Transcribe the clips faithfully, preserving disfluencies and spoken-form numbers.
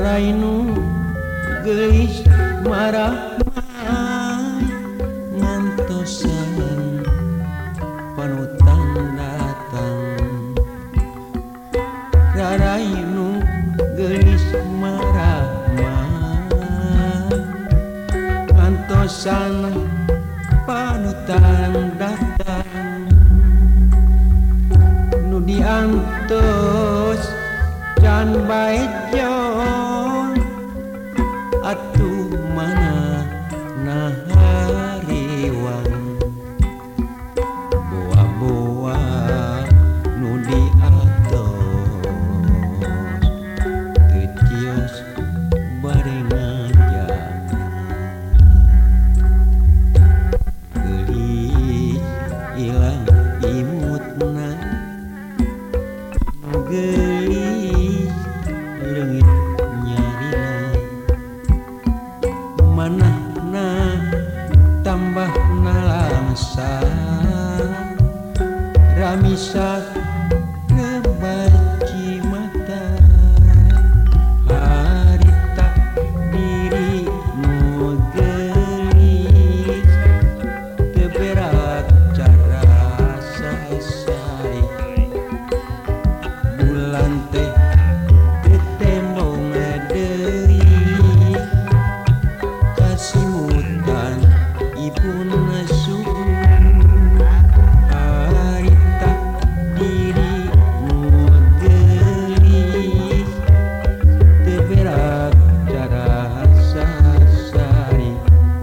Rainu geis marah ngantosan panutan datang. Rainu geis marah ngantosan panutan datang. Nu diantos can bae jon atuh mana nahariwang boa-boa nu diatos teu cios bari ngajang geulis ilang imutna geulis leungit nyarina manahna tambahna langsa ramisa ngebaci mata harita diri nu geulis teu berat cara sasari bulan teh tembong deui kasimutan ibuna suhu harita diri nu geulis teu berat cara sasari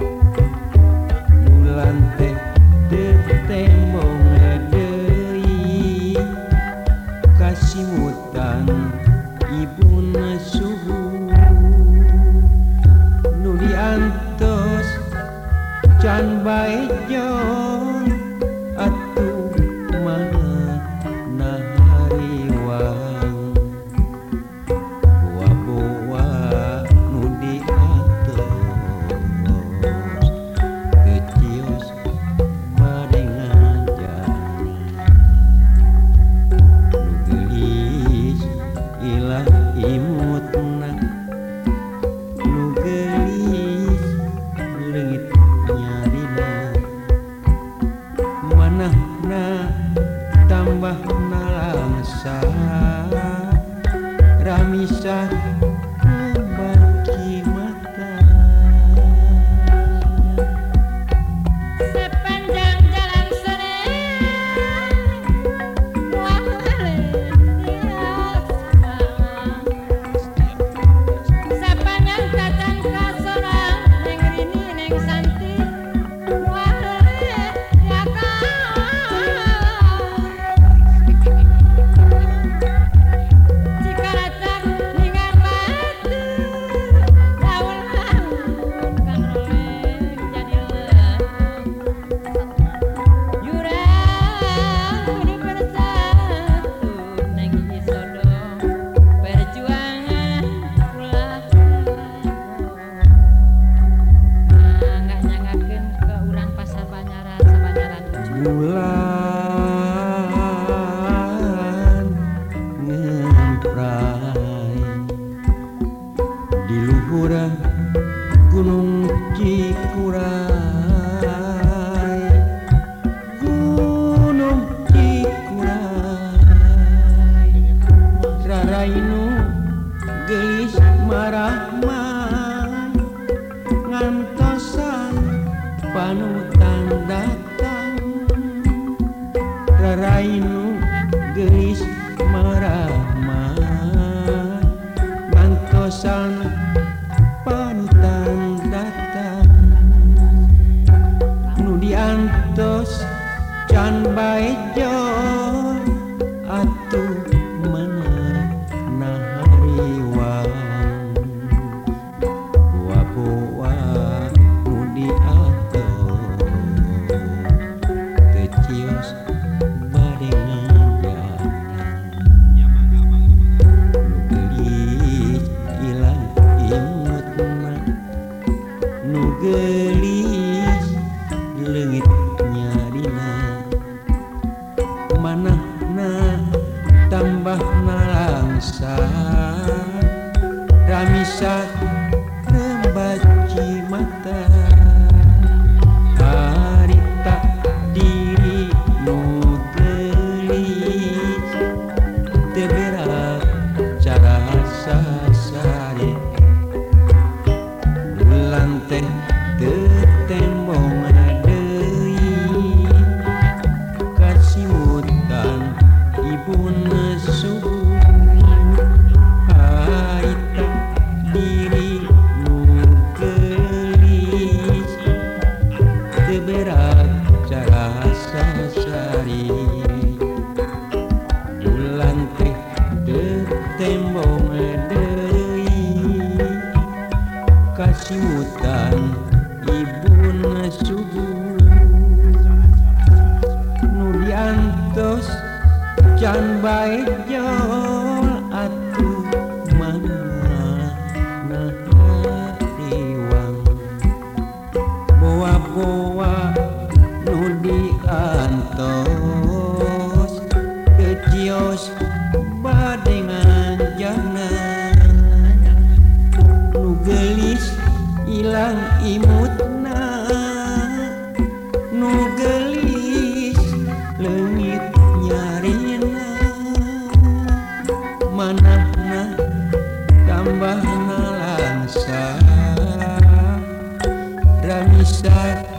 bulan teh tembong deui kasimutan ibuna suhu nu diantos can bae jon atuh mana nahariwang boa-boa nu diatos teu cios bade ngajang nu geulis ilah imutna nu geulis leungit nyarina manahna tambahna langsa ramisa ngebaci mata. Sepanjang jalan Senen wale tiap sepanjang tacan kasorang neng Rini neng Santi wale ya Cikaracak ningan batu daun kan roleh jadi Yurang kudu bersatu neng Isodong perjuangan ulah nggak nyanggakeun ke urang pasar Banyaran sabanyaran Bulan ngemprai di luhur Gunung Cikuray, Gunung Cikuray. Rainu gelis marah ngantosan panutan datang. Rainu gelis marah ngantosan panutan datang. Nu diantos can bae jon atuh mana nahariwang boa-boa nu diatos teu cios bade ngajang nu geulis ilang Ramisa membaci mata harita diri nu gelis teberak cara sasari bulan teh tetembong deui kasimutan ibuna subuh harita diri nu gelis teberak cara sasari bulan teh tetembong deui kasimutan ibuna subuh nu diantos can bae jol atuh mana ngahariwang boa-boa nu diantos teu cios bade nganjana nu gelis ilang imutna nu gelis leungit nyarina manahna tambahna langsa ramisa